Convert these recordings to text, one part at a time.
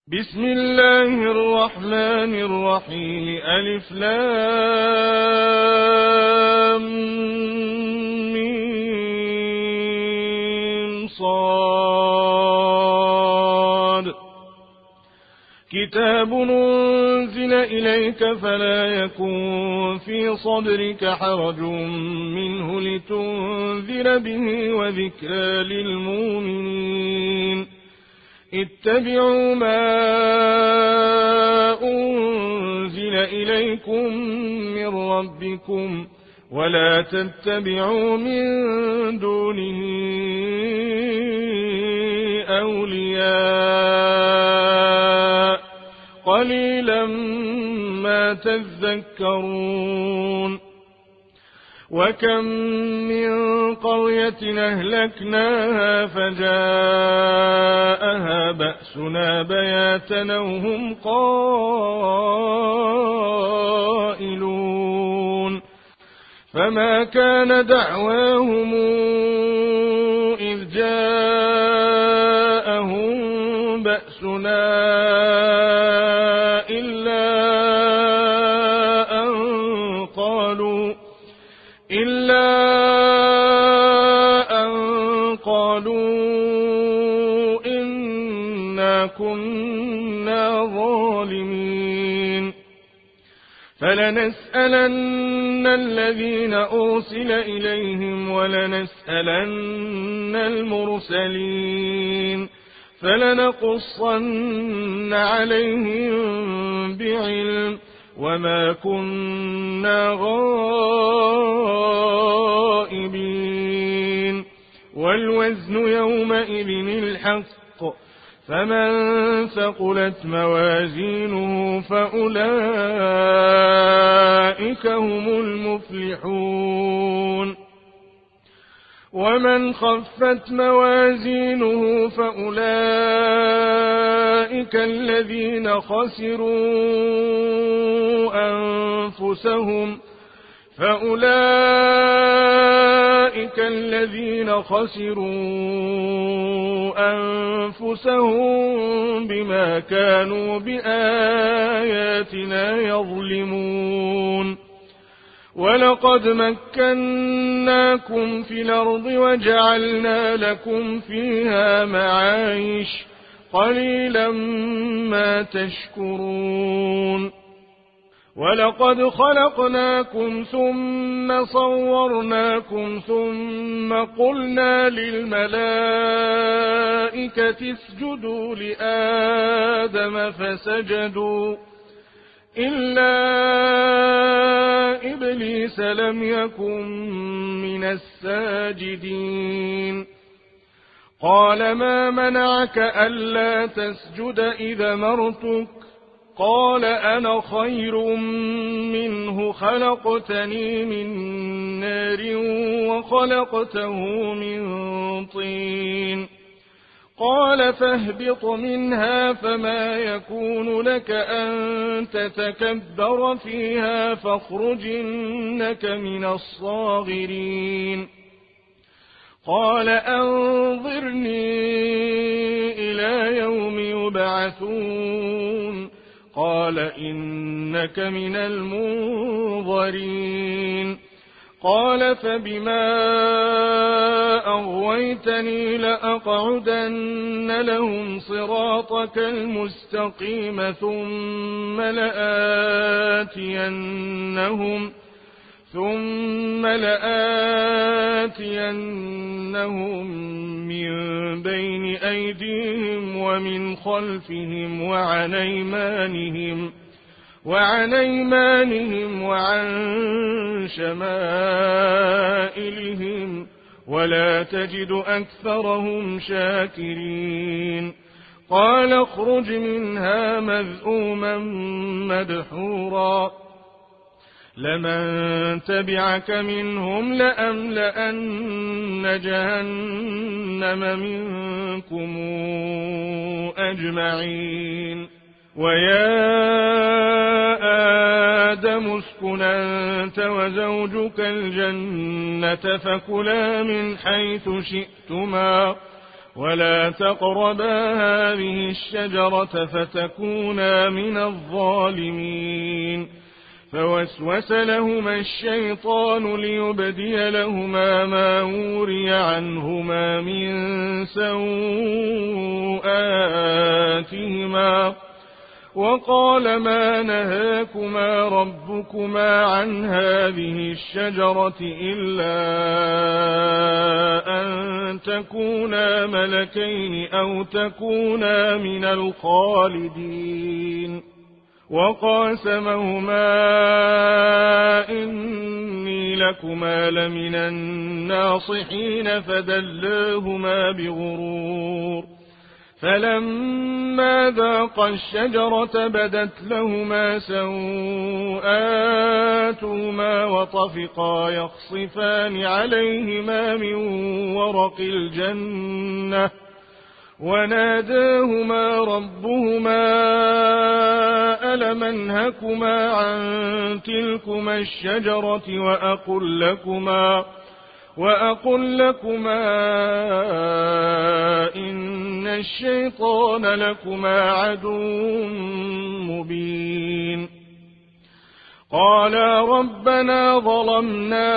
بسم الله الرحمن الرحيم ألف لام ميم صاد كتاب أنزل إليك فلا يكن في صدرك حرج منه لتنذر به وذكرى للمؤمنين اتبعوا ما أنزل إليكم من ربكم ولا تتبعوا من دونه أولياء قليلا ما تذكرون وكم من قرية أهلكناها فجاءها بأسنا بياتا وهم قائلون فما كان دعواهم إذ جاءهم بأسنا إلا أن قالوا إنا كنا ظالمين فلنسألن الذين أرسل إليهم ولنسألن المرسلين فلنقصن عليهم بعلم وما كنا غائبين والوزن يومئذ الحق فمن ثقلت موازينه فأولئك هم المفلحون ومن خفت موازينه فأولئك الذين خسروا أنفسهم بما كانوا بآياتنا يظلمون ولقد مكناكم في الأرض وجعلنا لكم فيها معايش قليلا ما تشكرون ولقد خلقناكم ثم صورناكم ثم قلنا للملائكة اسجدوا لآدم فسجدوا إلا إبليس لم يكن من الساجدين قال ما منعك ألا تسجد إذا أمرتك قال أنا خير منه خلقتني من نار وخلقته من طين قال فاهبط منها فما يكون لك أن تتكبر فيها فاخرج إنك من الصاغرين قال أنظرني إلى يوم يبعثون قال إنك من المنظرين قال فبما أغويتني لأقعدن لهم صراطك المستقيم ثم لآتينهم من بين أيديهم ومن خلفهم وعن أيمانهم وعن شمائلهم ولا تجد أكثرهم شاكرين قال اخرج منها مذءوما مدحورا لمن تبعك منهم لأملأن جهنم منكم أجمعين ويا آدم اسكن أنت وزوجك الجنة فكلا من حيث شئتما ولا تقربا هذه الشجرة فتكونا من الظالمين. فوسوس لهما الشيطان ليبدي لهما ما وري عنهما من سوآتهما وقال ما نهاكما ربكما عن هذه الشجرة إلا أن تكونا ملكين أو تكونا من الخالدين. وقاسمهما إني لكما لمن الناصحين فدلاهما بغرور. فلما ذاقا الشجرة بدت لهما سوآتهما وطفقا يخصفان عليهما من ورق الجنة وناداهما ربهما ألم أنهكما عن تلكما الشجرة وأقل لكما إن الشيطان لكما عدو مبين. قالا ربنا ظلمنا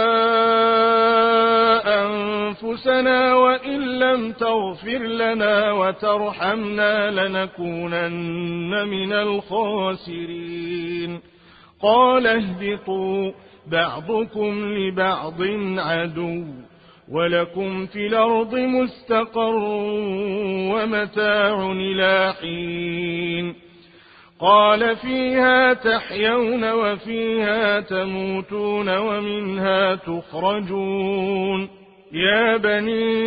أنفسنا وإن لم تغفر لنا وترحمنا لنكونن من الخاسرين. قال اهبطوا بعضكم لبعض عدو ولكم في الأرض مستقر ومتاع إلى حين. قال فيها تحيون وفيها تموتون ومنها تخرجون. يا بني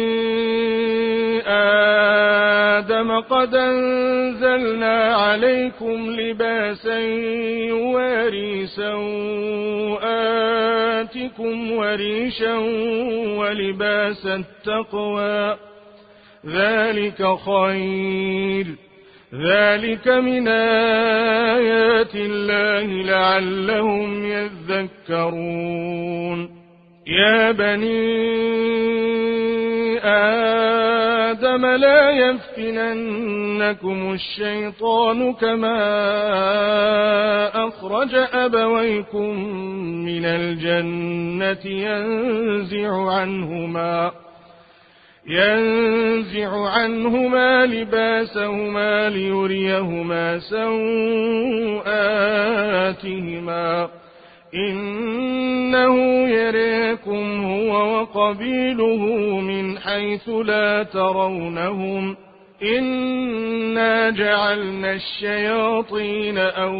آدم قد أنزلنا عليكم لباسا يواري سوآتكم وريشا ولباس التقوى ذلك خير. ذلك من آيات الله لعلهم يذكرون. يا بني آدم لا يفتننكم الشيطان كما أخرج أبويكم من الجنة ينزع عنهما لباسهما ليريهما سوآتهما إنه يراكم هو وقبيله من حيث لا ترونهم إنا جعلنا الشياطين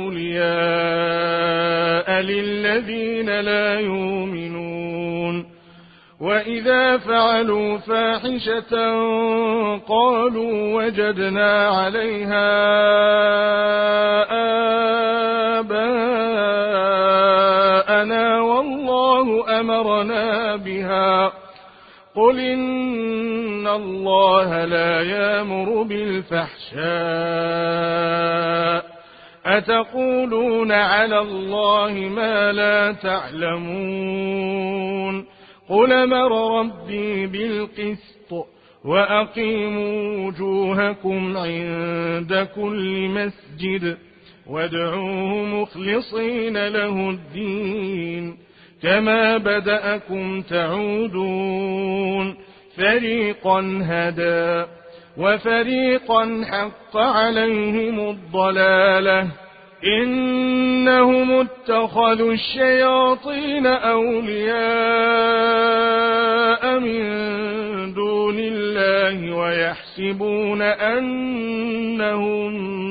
أولياء للذين لا يؤمنون. وإذا فعلوا فاحشة قالوا وجدنا عليها آباءنا والله أمرنا بها. قل إن الله لا يأمر بالفحشاء أتقولون على الله ما لا تعلمون. قل أمر ربي بالقسط وأقيموا وجوهكم عند كل مسجد وادعوه مخلصين له الدين كما بدأكم تعودون. فريقا هدى وفريقا حق عليهم الضلالة إنهم اتخذوا الشياطين أولياء من دون الله ويحسبون أنهم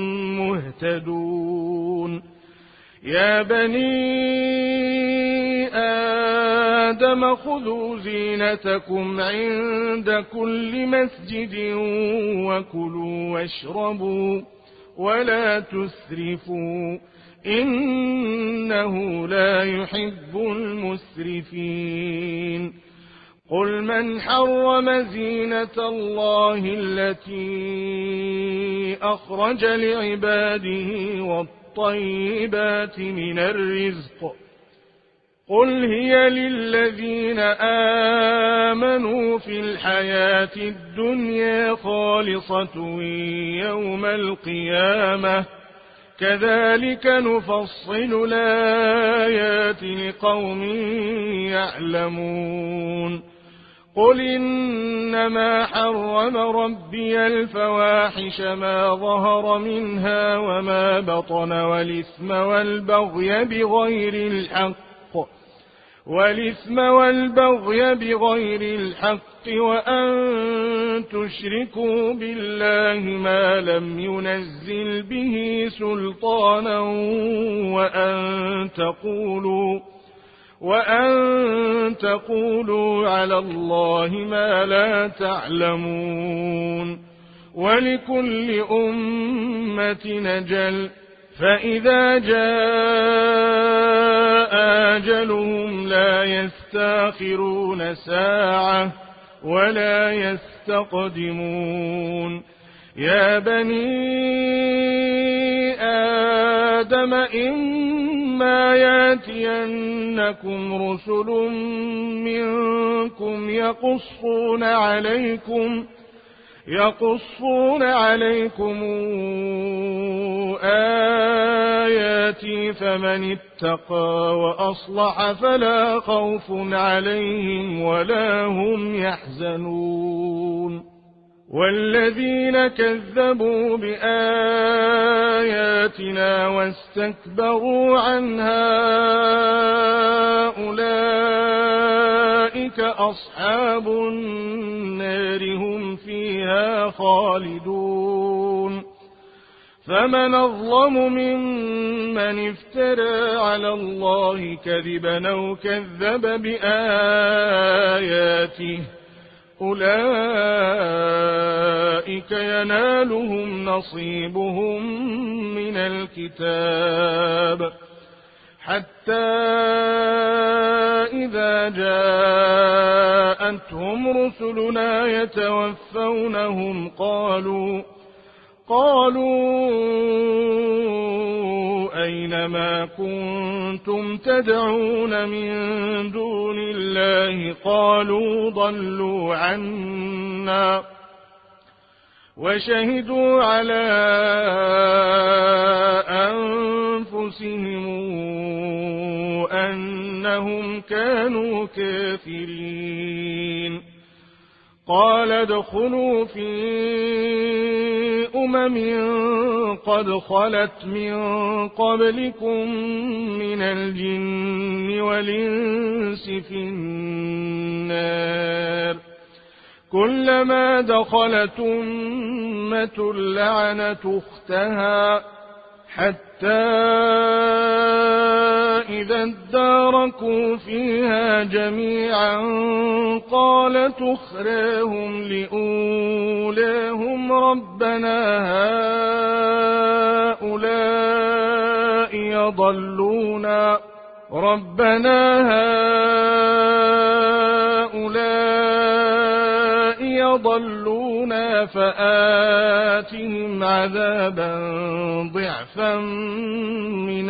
مهتدون. يا بني آدم خذوا زينتكم عند كل مسجد وكلوا واشربوا ولا تسرفوا إنه لا يحب المسرفين. قل من حرم زينة الله التي أخرج لعباده والطيبات من الرزق قل هي للذين آمنوا في الحياة الدنيا خالصة يوم القيامة كذلك نفصل الآيات لقوم يعلمون قل إنما حرم ربي الفواحش ما ظهر منها وما بطن والإثم والبغي بغير الحق وأن تشركوا بالله ما لم ينزل به سلطانا وأن تقولوا على الله ما لا تعلمون ولكل أمة أجل فإذا جاء أجلهم لا يستأخرون ساعة ولا يستقدمون يا بني آدم إما يأتينكم رسل منكم يقصون عليكم آياتي فمن اتقى وأصلح فلا خوف عليهم ولا هم يحزنون والذين كذبوا بآياتنا واستكبروا عنها أولئك أصحاب النار هم فيها خالدون فمن أظلم ممن افترى على الله كذبا أو كذب بآياته أولئك ينالهم نصيبهم من الكتاب حتى إذا جاءتهم رسلنا يتوفونهم قالوا أين ما كنتم تدعون من دون الله قالوا ضلوا عنا وشهدوا على أنفسهم أنهم كانوا كافرين قال ادخلوا في قد خلت من قبلكم من الجن والإنس في النار كلما دخلت أمة لعنت أختها حتى إذا اداركوا فيها جميعا قالت أخراهم لأولاهم ربنا هؤلاء يضلونا فآتهم عذابا ضعفا من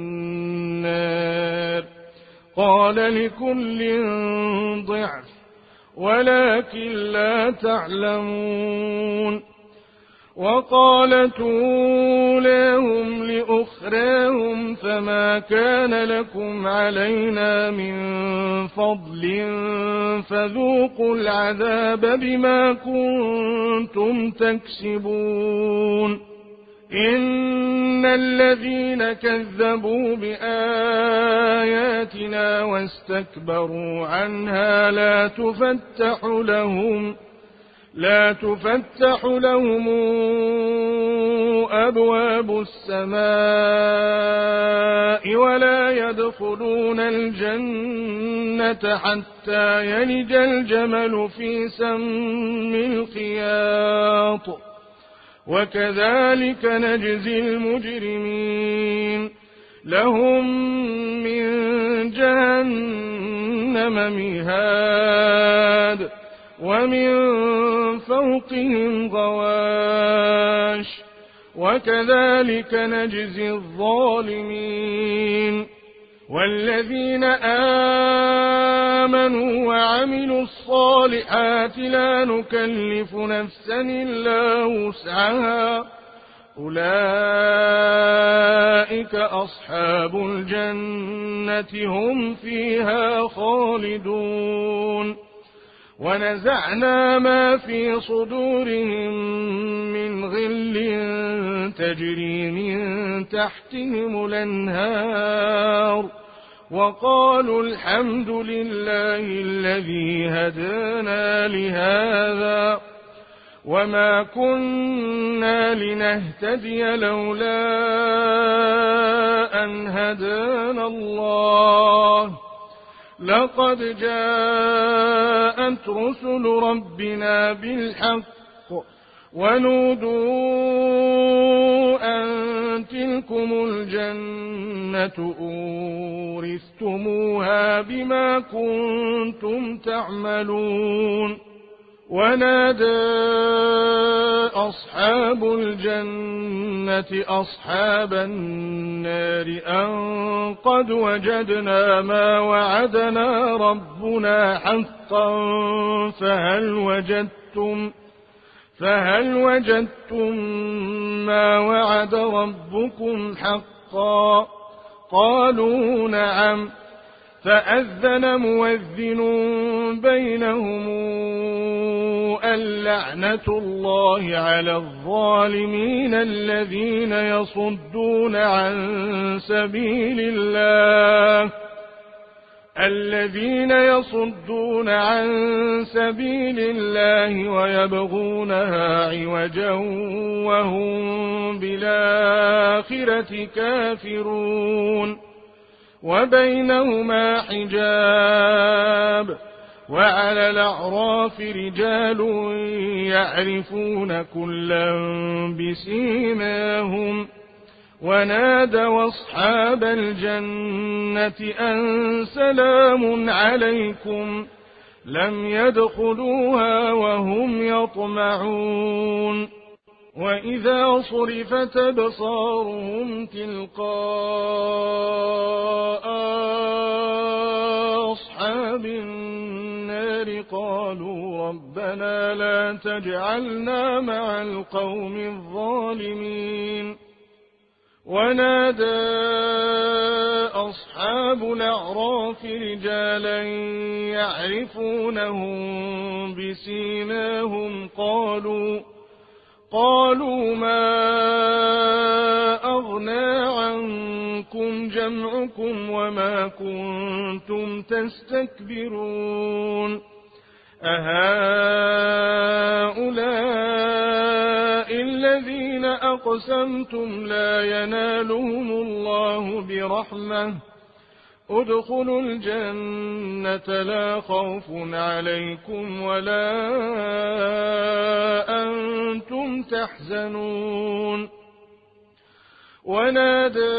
النار قال لكل ضعف ولكن لا تعلمون وقالت أولاهم لأخراهم فما كان لكم علينا من فضل فذوقوا العذاب بما كنتم تكسبون إن الذين كذبوا بآياتنا واستكبروا عنها لا تفتح لهم أبواب السماء ولا يدخلون الجنة حتى يلج الجمل في سم الخياط وكذلك نجزي المجرمين لهم من جهنم مهاد ومن فوقهم غواش وكذلك نجزي الظالمين والذين آمنوا وعملوا الصالحات لا نكلف نفسا إلا وسعها أولئك أصحاب الجنة هم فيها خالدون ونزعنا ما في صدورهم من غل تجري من تحتهم الأنهار وقالوا الحمد لله الذي هدانا لهذا وما كنا لنهتدي لولا أن هدانا الله لقد جاءت رسل ربنا بالحق ونودوا أن تلكم الجنة أورثتموها بما كنتم تعملون ونادى أصحاب الجنة أصحاب النار أن قد وجدنا ما وعدنا ربنا حقا فهل وجدتم ما وعد ربكم حقا قالوا نعم فأذن مؤذن بينهم اللعنة الله على الظالمين الذين يصدون عن سبيل الله ويبغونها عوجا وهم بالآخرة كافرون وبينهما حجاب وعلى الأعراف رجال يعرفون كلا بسيماهم ونادوا أصحاب الجنة أن سلام عليكم لم يدخلوها وهم يطمعون وإذا صرفت أبصارهم تلقاء أصحاب النار قالوا ربنا لا تجعلنا مع القوم الظالمين ونادى أصحاب الأعراف رجالا يعرفونهم بسيماهم قالوا ما أغنى عنكم جمعكم وما كنتم تستكبرون أهؤلاء الذين أقسمتم لا ينالهم الله برحمة ادخلوا الجنة لا خوف عليكم ولا أنتم تحزنون ونادى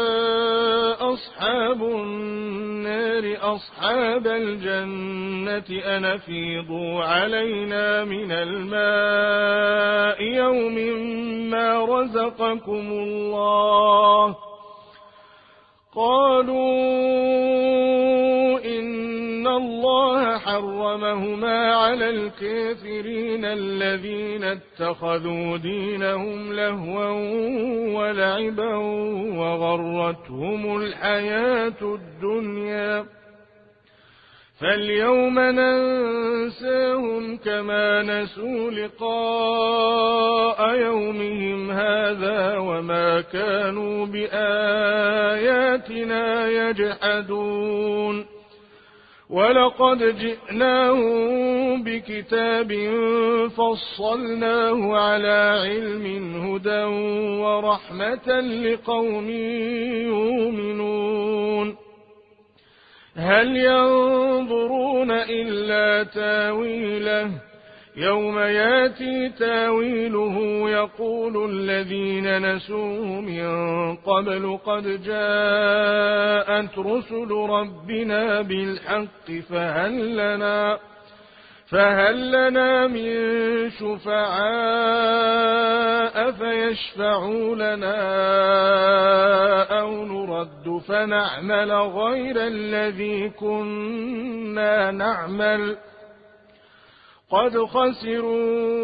أصحاب النار أصحاب الجنة أن أفيضوا علينا من الماء يوم ما رزقكم الله قالوا إن الله حرمهما على الكافرين الذين اتخذوا دينهم لهوا ولعبا وغرتهم الحياة الدنيا فاليوم ننساهم كما نسوا لقاء يومهم هذا وما كانوا بآياتنا يجحدون ولقد جئناهم بكتاب فصلناه على علم هدى ورحمة لقوم يؤمنون هل ينظرون إلا تاويله يوم ياتي تاويله يقول الذين نسوه من قبل قد جاءت رسل ربنا بالحق فهل لنا من شفعاء فيشفعوا لنا أو نرد فنعمل غير الذي كنا نعمل قد خسروا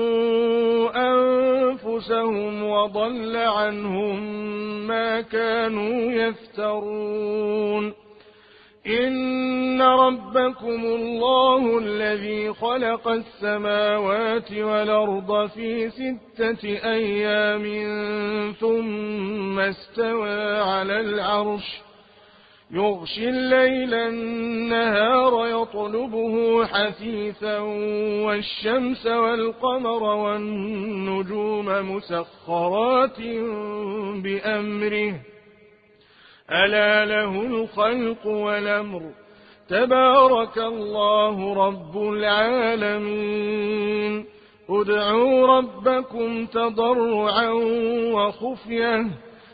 أنفسهم وضل عنهم ما كانوا يفترون إن ربكم الله الذي خلق السماوات والأرض في 6 أيام ثم استوى على العرش يغشي الليل النهار يطلبه حثيثا والشمس والقمر والنجوم مسخرات بأمره ألا له الخلق والأمر تبارك الله رب العالمين ادعوا ربكم تضرعا وخفية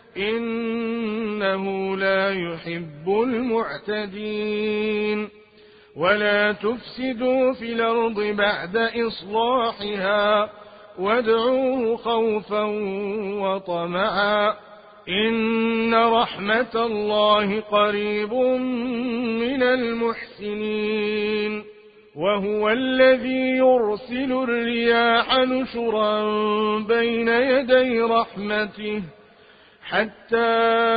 إنه لا يحب المعتدين ولا تفسدوا في الأرض بعد إصلاحها وادعوه خوفا وطمعا إن رحمة الله قريب من المحسنين وهو الذي يرسل الرياح نشرا بين يدي رحمته حتى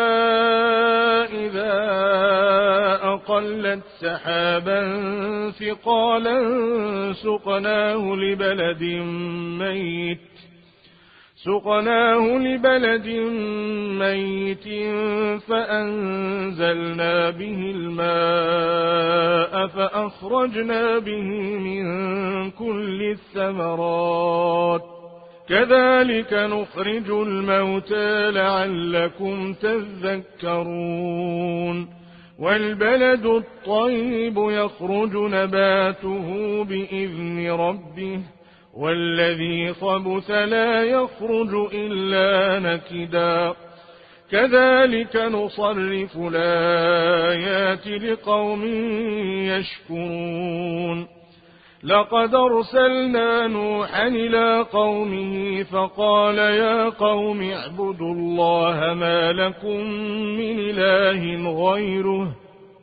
إذا أقلت سحابا ثقالا سقناه لبلد ميت فأنزلنا به الماء فأخرجنا به من كل الثمرات كذلك نخرج الموتى لعلكم تذكرون والبلد الطيب يخرج نباته بإذن ربه والذي خبث لا يخرج إلا نكدا كذلك نصرف الآيات لقوم يشكرون لقد أرسلنا نوحا إلى قومه فقال يا قوم اعبدوا الله ما لكم من إله غيره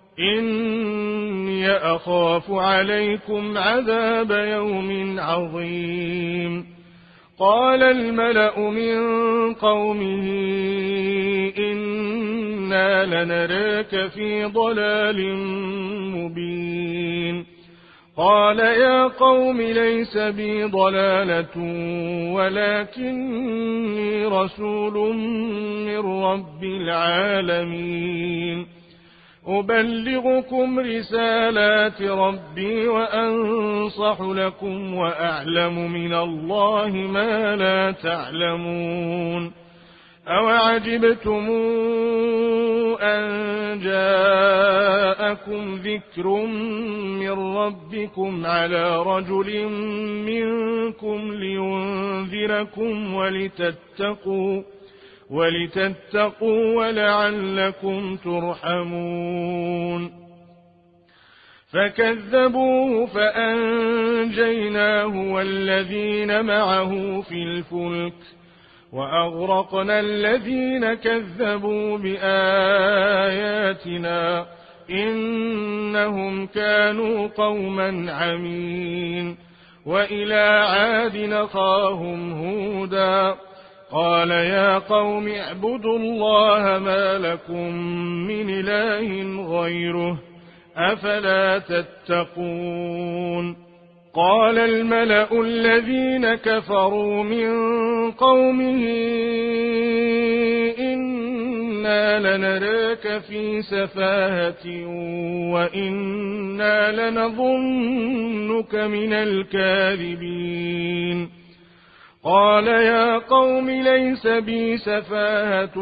إني أخاف عليكم عذاب يوم عظيم قال الملأ من قومه إنا لنراك في ضلال مبين قال يا قوم ليس بي ضلالة ولكني رسول من رب العالمين أبلغكم رسالات ربي وأنصح لكم وأعلم من الله ما لا تعلمون أوعجبتم أن جاءكم ذكر من ربكم على رجل منكم لينذركم ولتتقوا ولعلكم ترحمون فكذبوه فأنجيناه والذين معه في الفلك وأغرقنا الذين كذبوا بآياتنا إنهم كانوا قوما عمين وإلى عاد أخاهم هودا قال يا قوم اعبدوا الله ما لكم من إله غيره أفلا تتقون قال الملأ الذين كفروا من قومه إنا لنراك في سفاهة وإنا لنظنك من الكاذبين قال يا قوم ليس بي سفاهة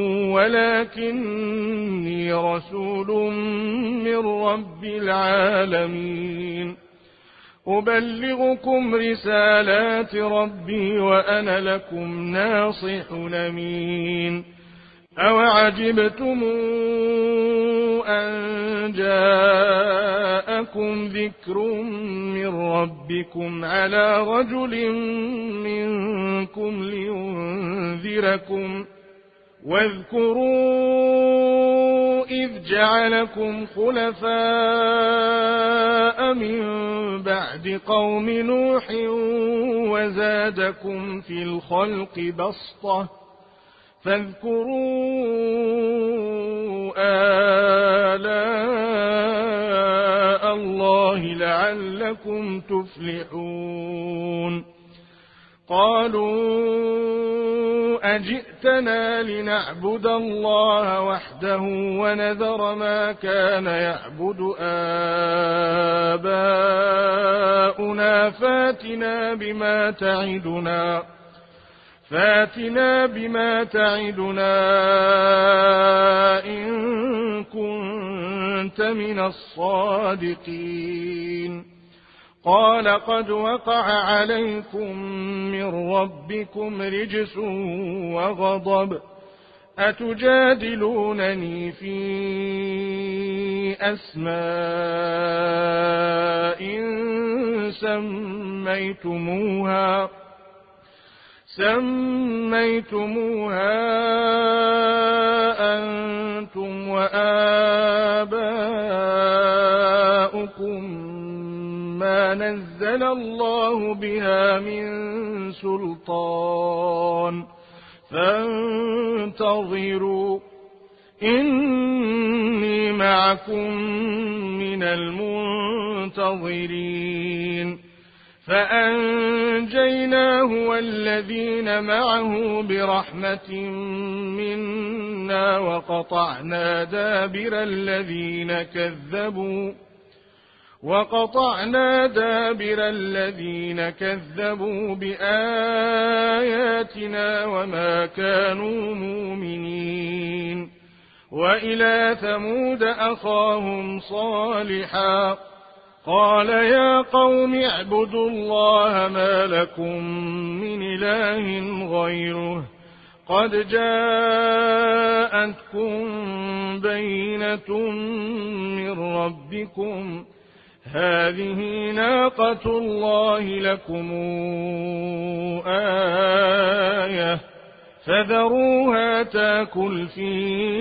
ولكني رسول من رب العالمين أبلغكم رسالات ربي وأنا لكم ناصح أمين أوعجبتم أن جاءكم ذكر من ربكم على رجل منكم لينذركم واذكروا إذ جعلكم خلفاء من بعد قوم نوح وزادكم في الخلق بسطة فاذكروا آلاء الله لعلكم تفلحون قالوا أجئتنا لنعبد الله وحده ونذر ما كان يعبد آباؤنا فاتنا بما تعدنا إن كنت من الصادقين قال قد وقع عليكم من ربكم رجس وغضب أتجادلونني في أسماء سميتموها أنتم وآباؤكم ما نزل الله بها من سلطان فانتظروا إني معكم من المنتظرين فأنجيناه والذين معه برحمة منا وقطعنا دابر الذين كذبوا بآياتنا وما كانوا مؤمنين وإلى ثمود أخاهم صالحا قال يا قوم اعبدوا الله ما لكم من إله غيره قد جاءتكم بينة من ربكم هذه ناقة الله لكم آية فذروها تاكل في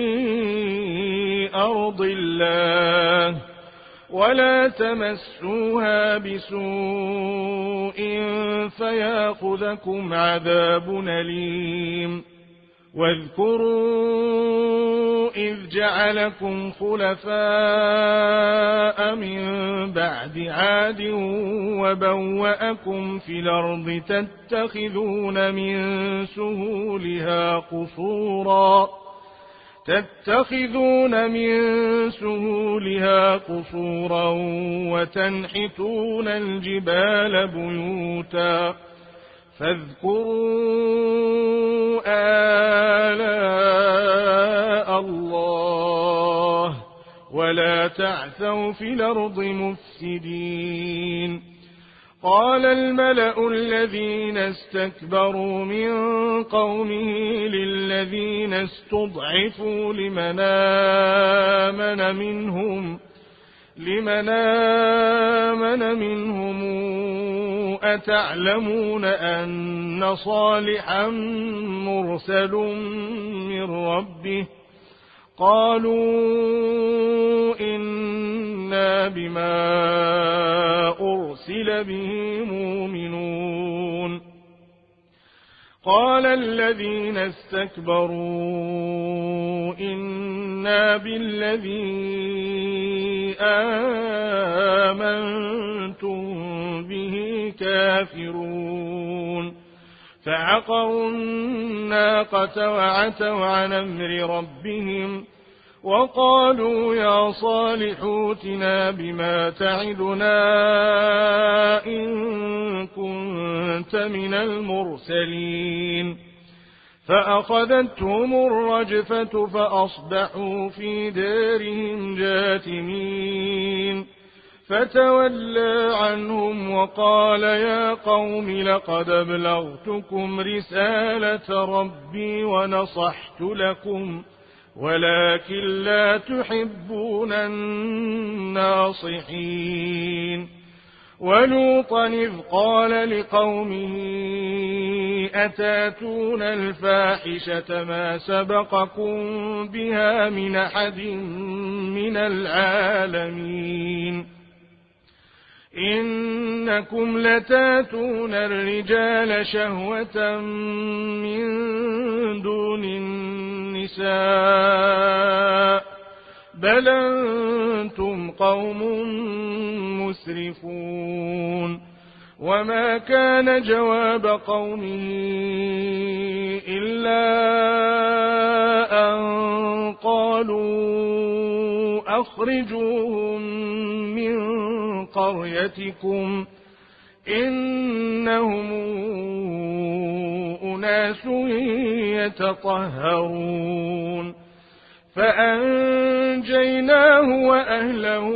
أرض الله ولا تمسوها بسوء فياخذكم عذاب أليم واذكروا إذ جعلكم خلفاء من بعد عاد وبوأكم في الأرض تتخذون من سهولها قصورا وتنحتون الجبال بيوتا فاذكروا آلاء الله ولا تعثوا في الأرض مفسدين قال الملأ الذين استكبروا من قومه للذين استضعفوا لمن آمن منهم أتعلمون أن صالحا مرسل من ربه قالوا إنا بما أرسل به مؤمنون قال الذين استكبروا إنا بالذي آمنتم به كافرون فعقروا الناقة وعتوا عن أمر ربهم وقالوا يا صالح ائتنا بما تعدنا إن كنت من المرسلين فأخذتهم الرجفة فأصبحوا في دارهم جاثمين فتولى عنهم وقال يا قوم لقد أبلغتكم رسالة ربي ونصحت لكم ولكن لا تحبون الناصحين. ولوطا إذ قال لقومه أتاتون الفاحشة ما سبقكم بها من أحد من العالمين إنكم لتاتون الرجال شهوة من دون النساء بل أنتم قوم مسرفون. وما كان جواب قومه إلا أن قالوا أخرجوهم من قريتكم إنهم أناس يتطهرون. فأنجيناه وأهله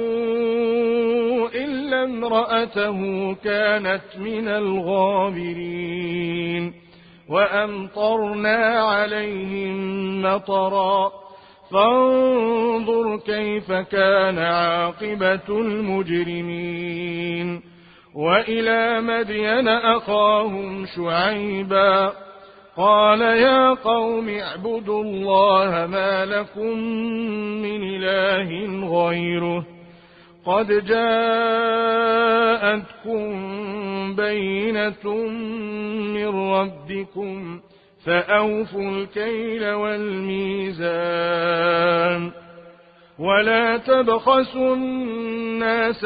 إلا امرأته كانت من الغابرين. وأمطرنا عليهم مطرا فانظر كيف كان عاقبة المجرمين. وإلى مدين أخاهم شعيبا قال يا قوم اعبدوا الله ما لكم من إله غيره قد جاءتكم بينة من ربكم فأوفوا الكيل والميزان ولا تبخسوا الناس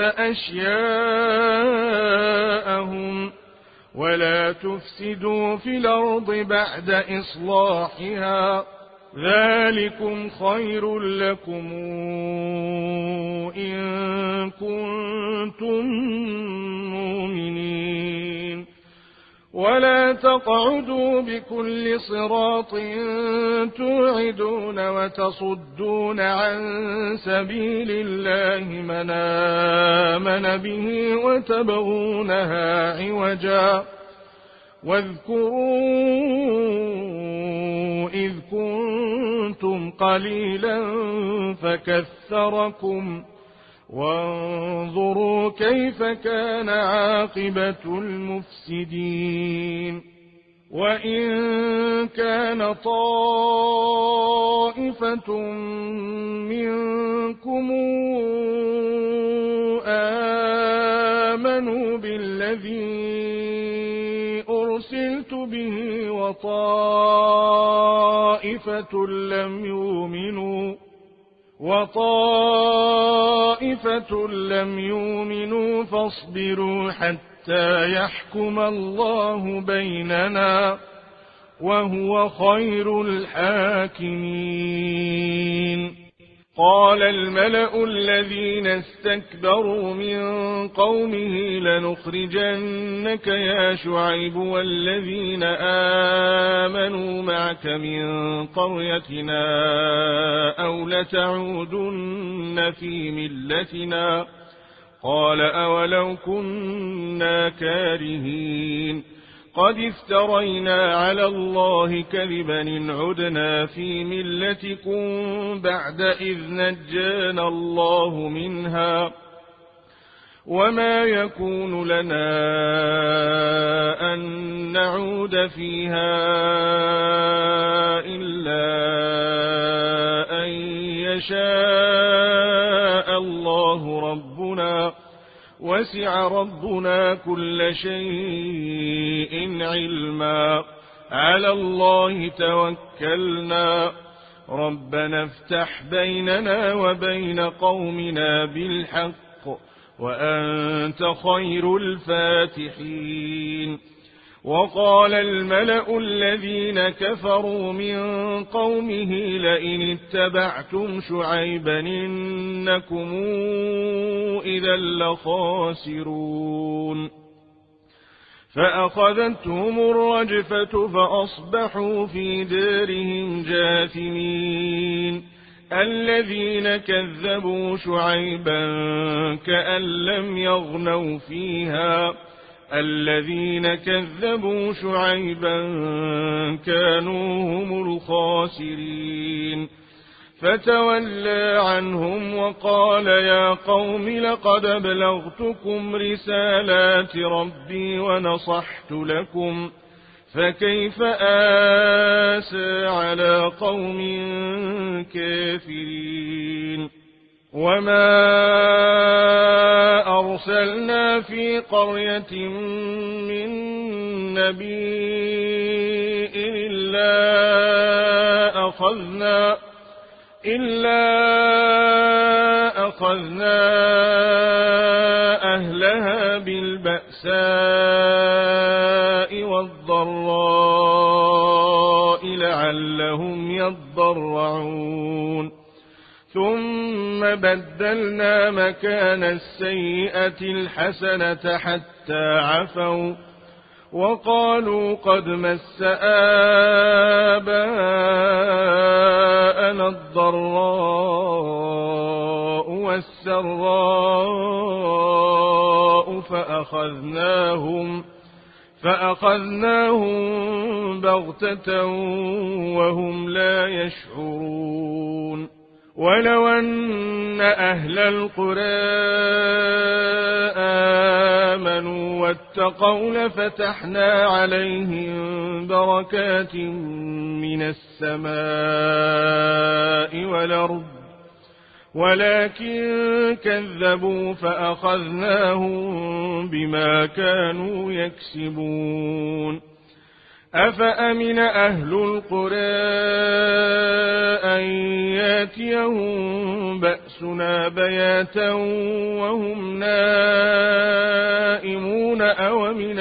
أشياءهم ولا تفسدوا في الأرض بعد إصلاحها ذلكم خير لكم إن كنتم مؤمنين. ولا تقعدوا بكل صراط توعدون وتصدون عن سبيل الله من آمن به وتبغونها عوجا واذكروا إذ كنتم قليلا فكثركم وانظروا كيف كان عاقبة المفسدين. وإن كان طائفة منكم آمنوا بالذي أرسلت به وطائفة لم يؤمنوا فاصبروا حتى يحكم الله بيننا وهو خير الحاكمين. قال الملأ الذين استكبروا من قومه لنخرجنك يا شعيب والذين آمنوا معك من قريتنا أو لتعودن في ملتنا قال أولو كنا كارهين قد افترينا على الله كذبا إن عدنا في ملتكم بعد إذ نجانا الله منها وما يكون لنا أن نعود فيها إلا أن يشاء الله ربنا وسع ربنا كل شيء علما على الله توكلنا ربنا افتح بيننا وبين قومنا بالحق وأنت خير الفاتحين. وقال الملأ الذين كفروا من قومه لئن اتبعتم شعيبا إنكم إذا لخاسرون. فأخذتهم الرجفة فأصبحوا في دارهم جاثمين. الذين كذبوا شعيبا كأن لم يغنوا فيها الذين كذبوا شعيبا كانوا هم الخاسرين فتولى عنهم وقال يا قوم لقد أبلغتكم رسالات ربي ونصحت لكم فكيف آسى على قوم كافرين وما أرسلنا في قرية من نبي إلا أخذنا أهلها بالبأساء والضراء لعلهم يضرعون ثم بدلنا مكان السيئة الحسنة حتى عفوا وقالوا قد مس آباءنا الضراء والسراء فأخذناهم بغتة وهم لا يشعرون ولو أن أهل القرى آمنوا واتقوا لفتحنا عليهم بركات من السماء والأرض ولكن كذبوا فأخذناهم بما كانوا يكسبون أفأمن أهل القرى أن ياتيهم بأسنا بياتا وهم نائمون أومن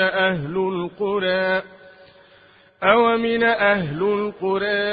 أهل القرى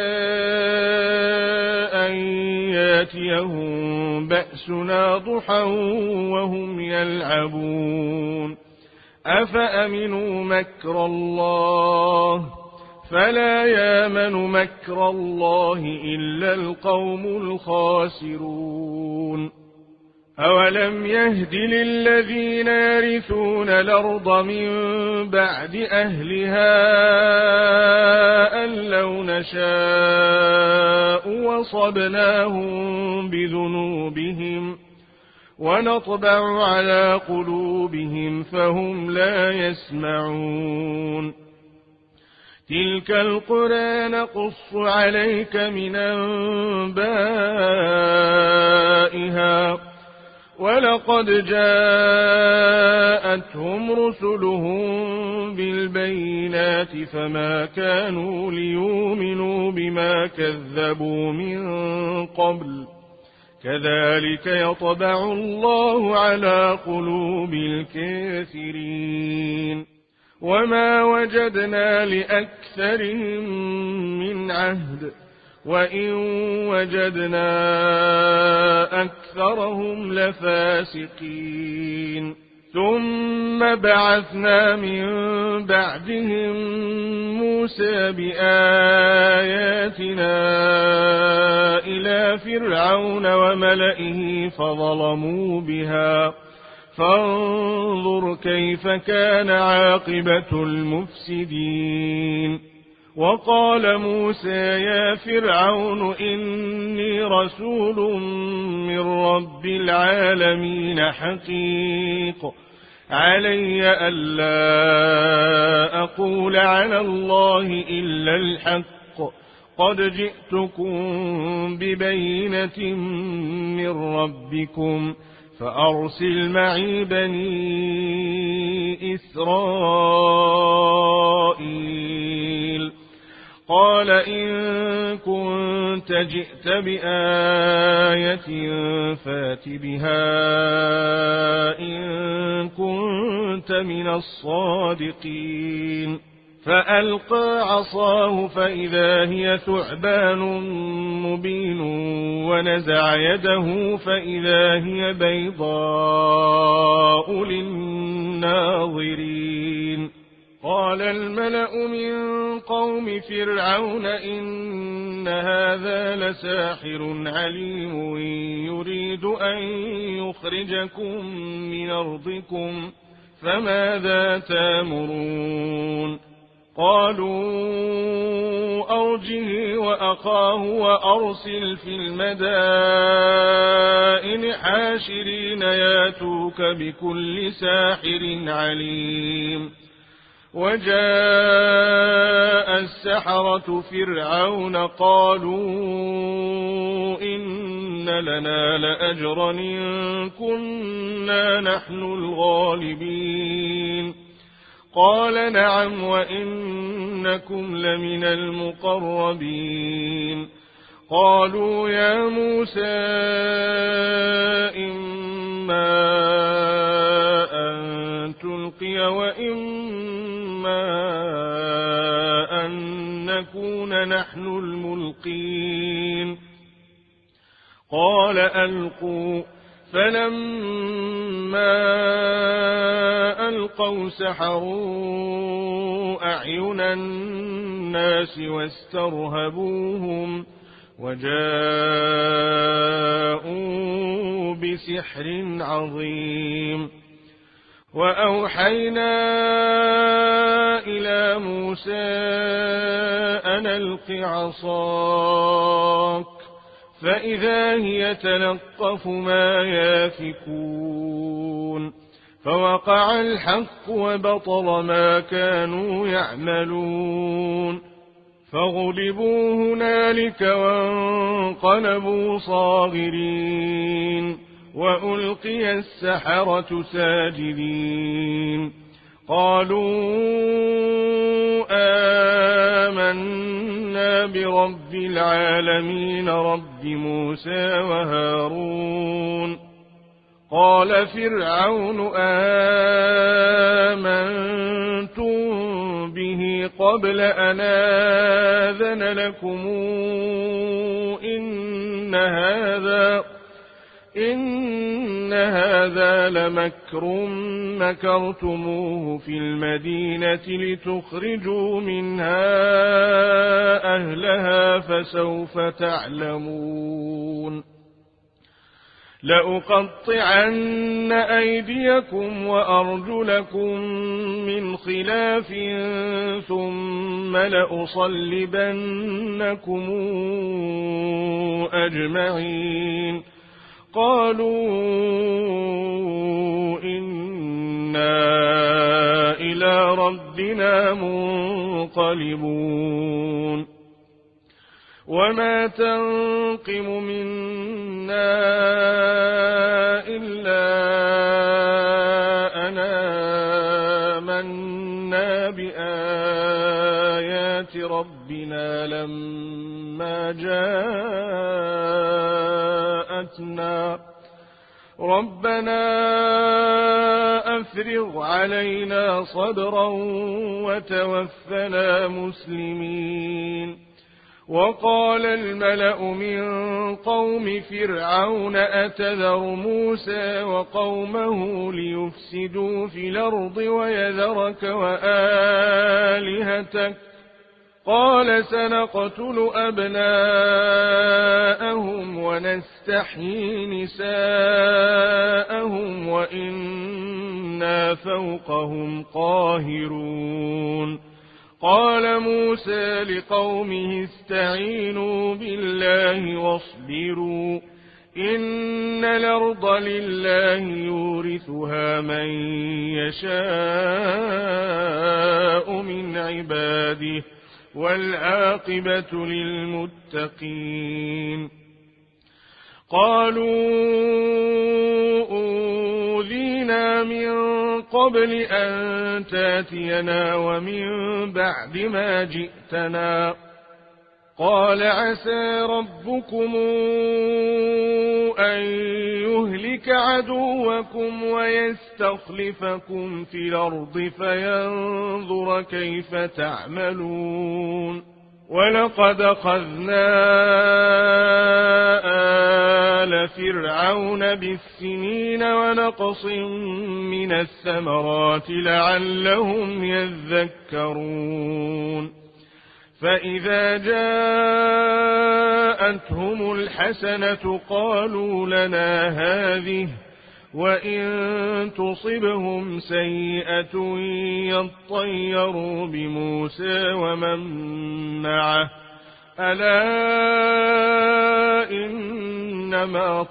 أن ياتيهم بأسنا ضحى وهم يلعبون أفأمنوا مكر الله فلا يامن مكر الله إلا القوم الخاسرون أولم يهد للذين يرثون الأرض من بعد أهلها أن لو نشاء وصبناهم بذنوبهم ونطبع على قلوبهم فهم لا يسمعون تلك القرى نقص عليك من أنبائها ولقد جاءتهم رسلهم بالبينات فما كانوا ليؤمنوا بما كذبوا من قبل كذلك يطبع الله على قلوب الكافرين وما وجدنا لأكثرهم من عهد وإن وجدنا أكثرهم لفاسقين ثم بعثنا من بعدهم موسى بآياتنا إلى فرعون وملئه فظلموا بها فانظر كيف كان عاقبة المفسدين وقال موسى يا فرعون إني رسول من رب العالمين حقيق علي ألا أقول على الله إلا الحق قد جئتكم ببينة من ربكم فأرسل معي بني إسرائيل قال إن كنت جئت بآية فات بها إن كنت من الصادقين فألقى عصاه فإذا هي ثعبان مبين ونزع يده فإذا هي بيضاء للناظرين قال الملأ من قوم فرعون إن إن هذا لساحر عليم يريد أن يخرجكم من أرضكم فماذا تأمرون قالوا أرجه وأخاه وأرسل في المدائن حاشرين ياتوك بكل ساحر عليم وجاء السحرة فرعون قالوا إن لنا لأجرا إن كنا نحن الغالبين قال نعم وإنكم لمن المقربين قالوا يا موسى إما أن تلقي وإما أن نكون نحن الملقين قال ألقوا فلما ألقوا سحروا أعين الناس واسترهبوهم وجاءوا بسحر عظيم وأوحينا إلى موسى أن ألق عصاك فإذا هي تلقف ما يافكون فوقع الحق وبطل ما كانوا يعملون فغلبوا هنالك وانقلبوا صاغرين وألقي السحرة ساجدين قالوا آمنا برب العالمين رب موسى وهارون قال فرعون آمنتم به قبل أن آذن لكم إن هذا لمكر مكرتموه في المدينة لتخرجوا منها أهلها فسوف تعلمون لأقطعن أيديكم وأرجلكم من خلاف ثم لأصلبنكم أجمعين قالوا إنا إلى ربنا منقلبون وما تنقم منا إلا أن آمنا بآيات ربنا لما جاءتنا ربنا أفرغ علينا صبرا وتوفنا مسلمين وقال الملأ من قوم فرعون أتذر موسى وقومه ليفسدوا في الأرض ويذرك وآلهتك قال سنقتل أبناءهم ونستحيي نساءهم وإنا فوقهم قاهرون قال موسى لقومه استعينوا بالله واصبروا إن الأرض لله يورثها من يشاء من عباده والعاقبة للمتقين قالوا أوذينا من قبل أن تاتينا ومن بعد ما جئتنا قال عسى ربكم أن يهلك عدوكم ويستخلفكم في الأرض فينظر كيف تعملون ولقد أخذنا آل فرعون بالسنين ونقص من الثمرات لعلهم يذكرون فإذا جاء جاءتهم الحسنة قالوا لنا هذه وإن تصبهم سيئة يطيروا بموسى ومن معه ألا إنما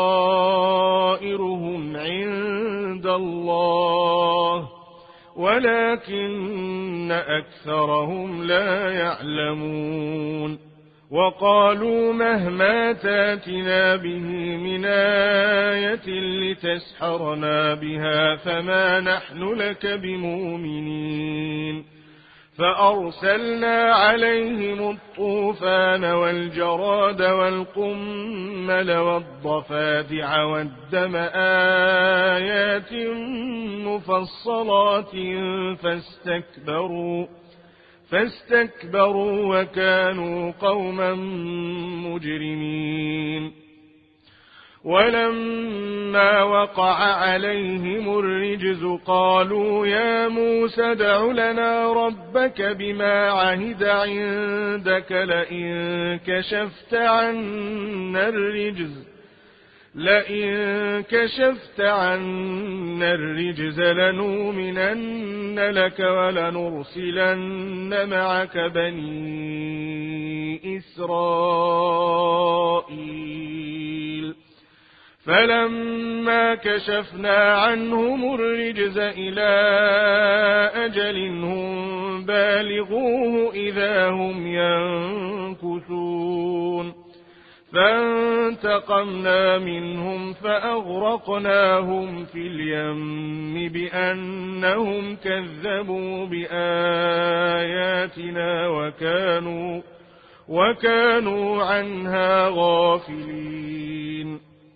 طائرهم عند الله ولكن أكثرهم لا يعلمون وقالوا مهما تاتنا به من آية لتسحرنا بها فما نحن لك بمؤمنين فأرسلنا عليهم الطوفان والجراد والقمل والضفادع والدم آيات مفصلات فاستكبروا وكانوا قوما مجرمين ولما وقع عليهم الرجز قالوا يا موسى ادع لنا ربك بما عهد عندك لئن كشفت عنا الرجز لنؤمنن لك ولنرسلن معك بني إسرائيل فلما كشفنا عنهم الرجز إلى أجل هم بالغوه إذا هم ينكثون فانتقمنا منهم فأغرقناهم في اليم بأنهم كذبوا بآياتنا وكانوا عنها غافلين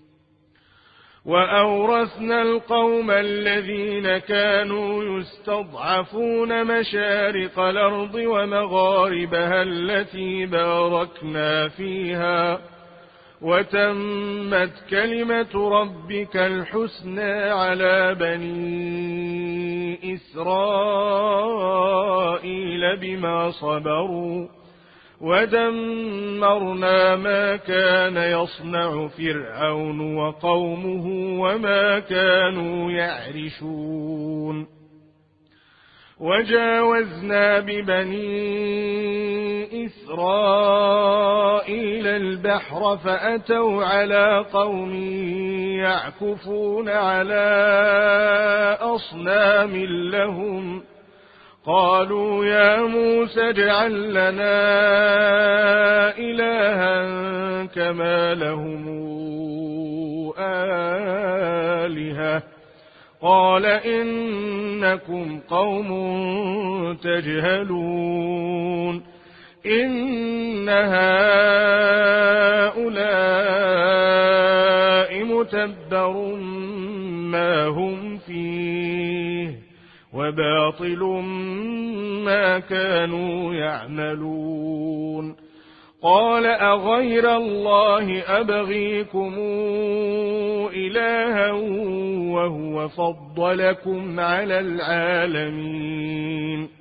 وأورثنا القوم الذين كانوا يستضعفون مشارق الأرض ومغاربها التي باركنا فيها وتمت كلمة ربك الحسنى على بني إسرائيل بما صبروا ودمرنا ما كان يصنع فرعون وقومه وما كانوا يعرشون وجاوزنا ببني إسرائيل البحر فأتوا على قوم يعكفون على أصنام لهم قالوا يا موسى اجعل لنا إلها كما لهم آلهة قال إنكم قوم تجهلون إن هؤلاء متبر ما هم فيه وباطل ما كانوا يعملون قال أغير الله أبغيكم إلها وهو فضلكم على العالمين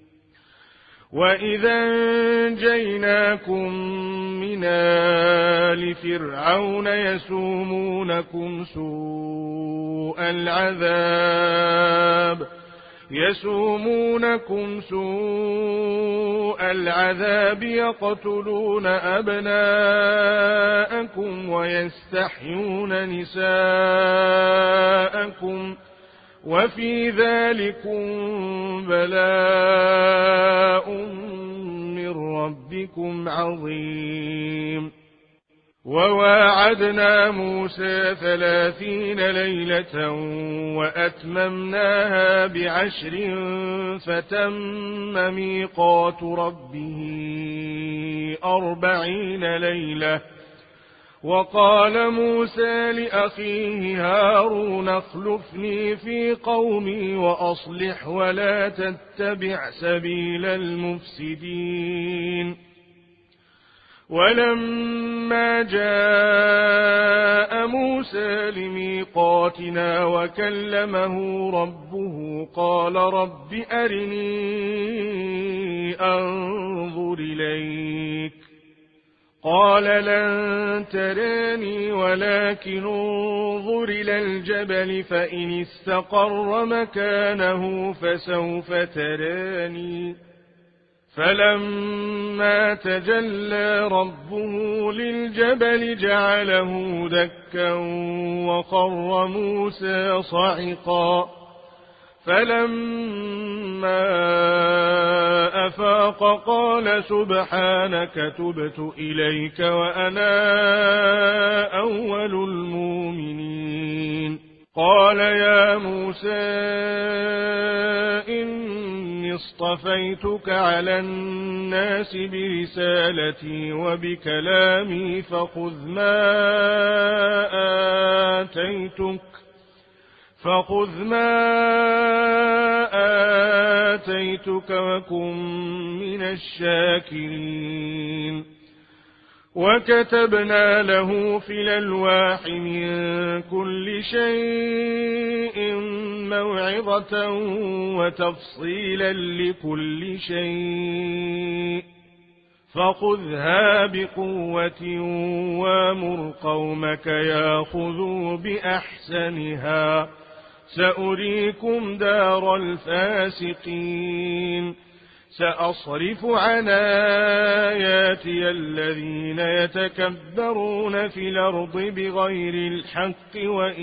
وإذا أنجيناكم من آل فرعون يسومونكم سوء العذاب يقتلون أبناءكم ويستحيون نساءكم وفي ذلكم بلاء من ربكم عظيم وواعدنا موسى 30 ليلة وأتممناها ب10 فتم ميقات ربه 40 ليلة وقال موسى لأخيه هارون اخلفني في قومي وأصلح ولا تتبع سبيل المفسدين ولما جاء موسى لميقاتنا وكلمه ربه قال رب أرني أنظر إليك قال لن تراني ولكن انظر إلى الجبل فإن استقر مكانه فسوف تراني فلما تجلى ربه للجبل جعله دكا وخر موسى صعقا فلما أفاق قال سبحانك تبت إليك وأنا أول المؤمنين قال يا موسى إني اصطفيتك على الناس برسالتي وبكلامي فخذ ما آتيتك وكن من الشاكرين وكتبنا له في الألواح من كل شيء موعظة وتفصيلا لكل شيء فخذها بقوة وامر قومك ياخذوا بأحسنها سأريكم دار الفاسقين سأصرف عن آياتي الذين يتكبرون في الأرض بغير الحق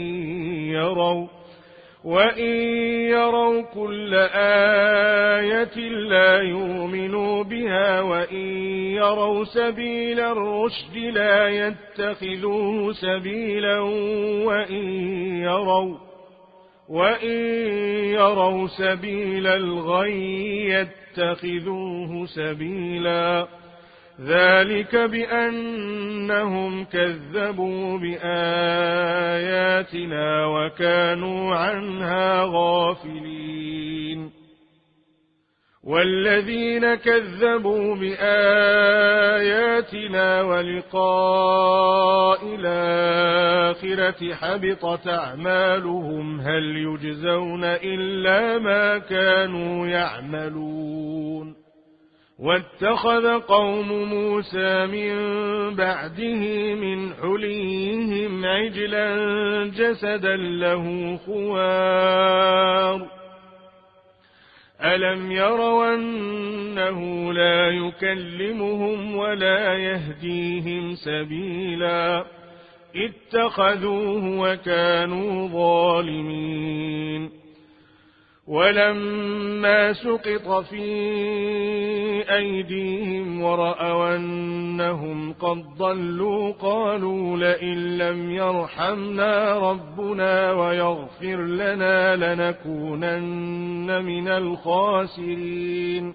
وإن يروا كل آية لا يؤمنوا بها وإن يروا سبيل الرشد لا يتخذوه سبيلا وإن يروا سبيل الغي يتخذوه سبيلا ذلك بأنهم كذبوا بآياتنا وكانوا عنها غافلين والذين كذبوا بآياتنا ولقاء الآخرة حبطت أعمالهم هل يجزون إلا ما كانوا يعملون واتخذ قوم موسى من بعده من حليهم عجلا جسدا له خوار ألم يروا أنه لا يكلمهم ولا يهديهم سبيلا اتخذوه وكانوا ظالمين ولما سقط في أيديهم ورأوا أنهم قد ضلوا قالوا لئن لم يرحمنا ربنا ويغفر لنا لنكونن من الخاسرين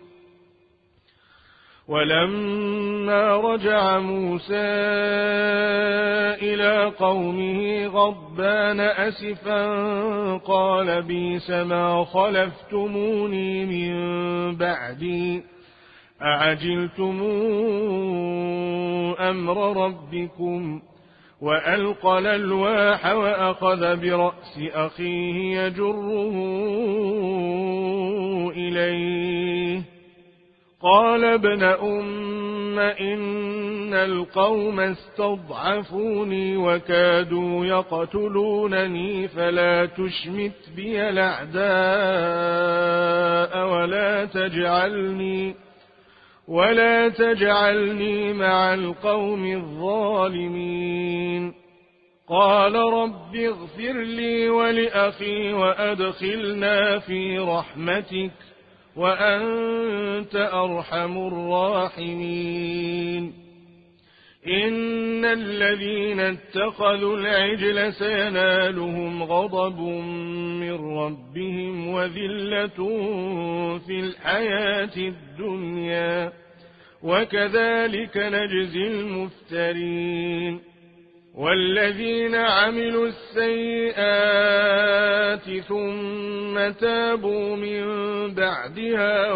ولما رجع موسى إلى قومه غضبان أسفا قال بئس ما خلفتموني من بعدي أعجلتم أمر ربكم وألقى الألواح وأخذ برأس أخيه يجره إليه قال ابن أم إن القوم استضعفوني وكادوا يقتلونني فلا تشمت بي الأعداء ولا تجعلني مع القوم الظالمين قال رب اغفر لي ولأخي وأدخلنا في رحمتك وأنت أرحم الراحمين إن الذين اتخذوا العجل سينالهم غضب من ربهم وذلة في الحياة الدنيا وكذلك نجزي المفترين والذين عملوا السيئات ثم تابوا من بعدها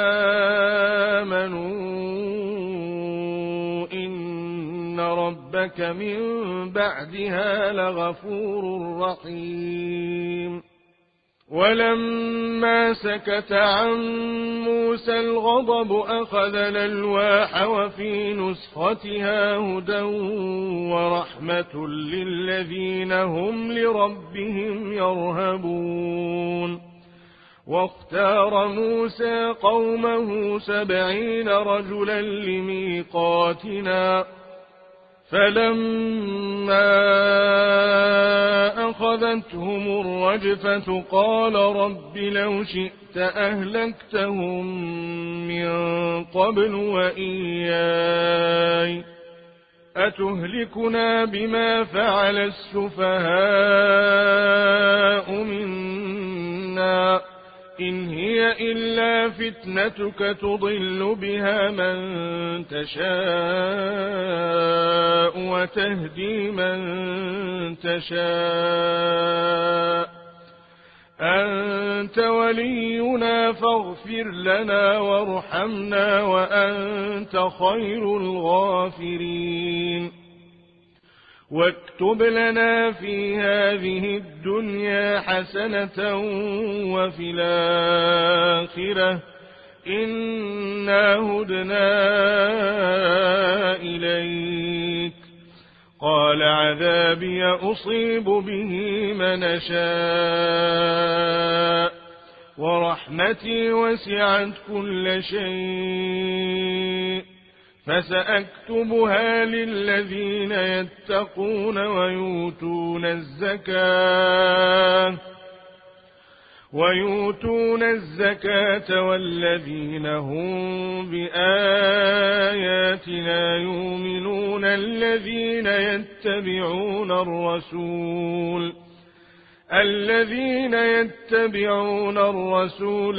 وآمنوا إن ربك من بعدها لغفور رحيم ولما سكت عن موسى الغضب أخذ الألواح وفي نسختها هدى ورحمة للذين هم لربهم يرهبون. واختار موسى قومه 70 رجلا لميقاتنا، فلما أخذتهم الرجفة قال رب لو شئت أهلكتهم من قبل وإياي أتهلكنا بما فعل السفهاء منا إن هي إلا فتنتك تضل بها من تشاء وتهدي من تشاء أنت ولينا فاغفر لنا وارحمنا وأنت خير الغافرين. واكتب لنا في هذه الدنيا حسنة وفي الآخرة إنا هدنا إليك. قال عذابي أصيب به من أشاء ورحمتي وسعت كل شيء فسأكتبها للذين يتقون ويؤتون الزكاة والذين هم بآياتنا يؤمنون الذين يتبعون الرسول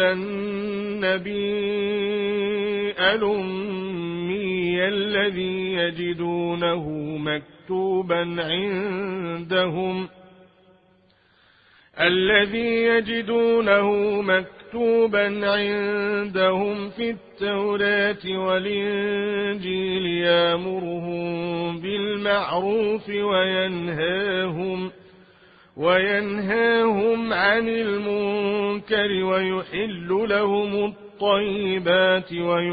النبي الأمي الذي يجدونه مكتوبا عندهم في التوراة والإنجيل يأمرهم بالمعروف وينهاهم عن المنكر ويحل لهم الطيبات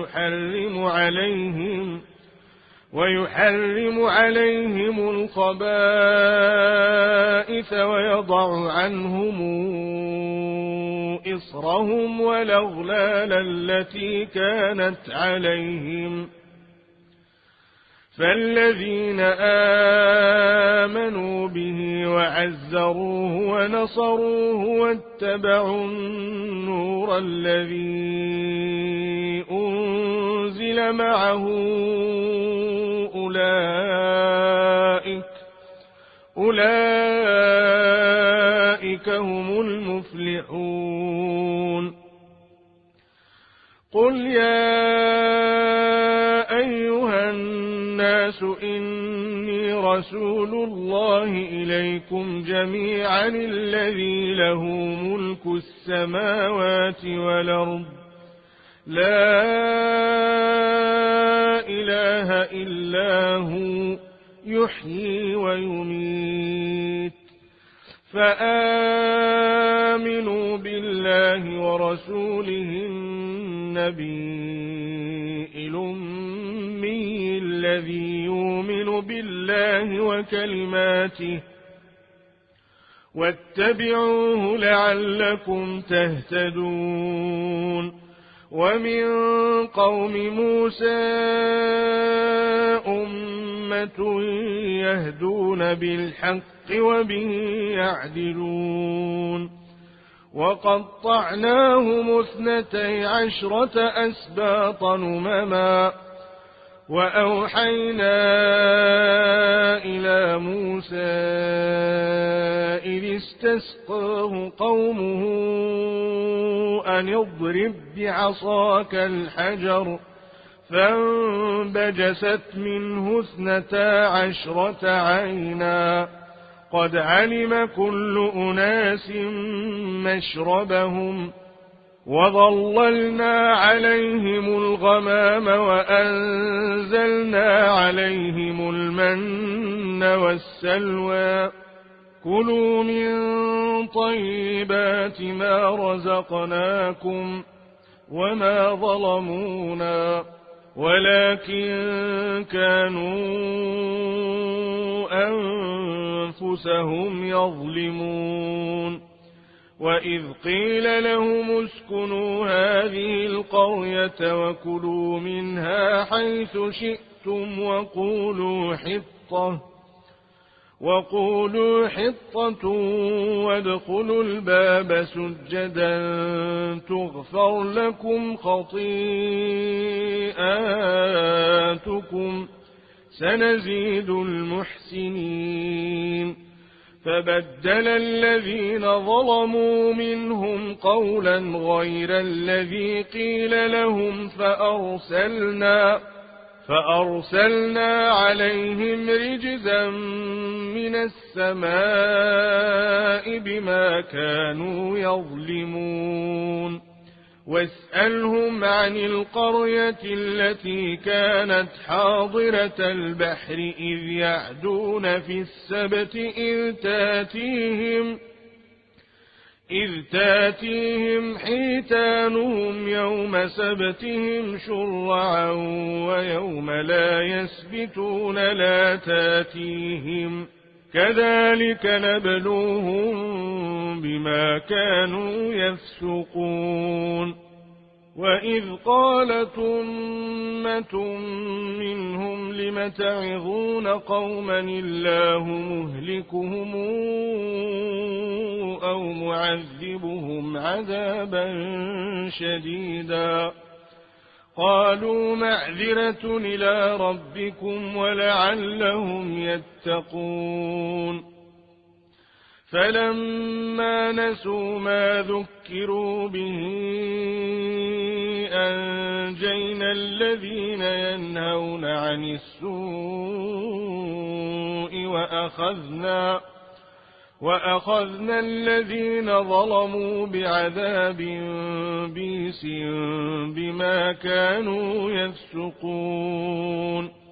ويحرم عليهم الخبائث ويضع عنهم إصرهم والأغلال التي كانت عليهم. فالذين آمنوا به وعزروه ونصروه واتبعوا النور الذي أنزل معه أولئك هم المفلحون. قل يا أيها الناس إني رسول الله إليكم جميعا الذي له ملك السماوات والأرض لا إله إلا هو يحيي ويميت. فآمنوا بالله ورسوله النبي الأمي الذي يؤمن بالله وكلماته واتبعوه لعلكم تهتدون. ومن قوم موسى أمة يهدون بالحق وبه يعدلون. وقطعناهم 12 أسباطا أمما وأوحينا إلى موسى إذ استسقاه قومه أن اضرب بعصاك الحجر فانبجست منه 12 عينا قد علم كل أناس مشربهم وظللنا عليهم الغمام وأنزلنا عليهم المن والسلوى كلوا من طيبات ما رزقناكم وما ظلمونا ولكن كانوا أنفسهم يظلمون وإذ قيل لهم اسكنوا هذه القرية وكلوا منها حيث شئتم وقولوا حطة وادخلوا الباب سجدا تغفر لكم خطيئاتكم سنزيد المحسنين فبدل الذين ظلموا منهم قولا غير الذي قيل لهم فأرسلنا عليهم رجزا من السماء بما كانوا يظلمون واسألهم عن القرية التي كانت حاضرة البحر إذ يعدون في السبت إذ تاتيهم حيتانهم يوم سبتهم شرعا ويوم لا يسبتون لا تاتيهم كذلك نبلوهم بما كانوا يفسقون وإذ قالت أمة منهم لم تعظون قوما الله مهلكهم أو معذبهم عذابا شديدا قالوا معذرة إلى ربكم ولعلهم يتقون فلما نسوا ما ذكروا به أنجينا الذين ينهون عن السوء وأخذنا الذين ظلموا بعذاب بئيس بما كانوا يفسقون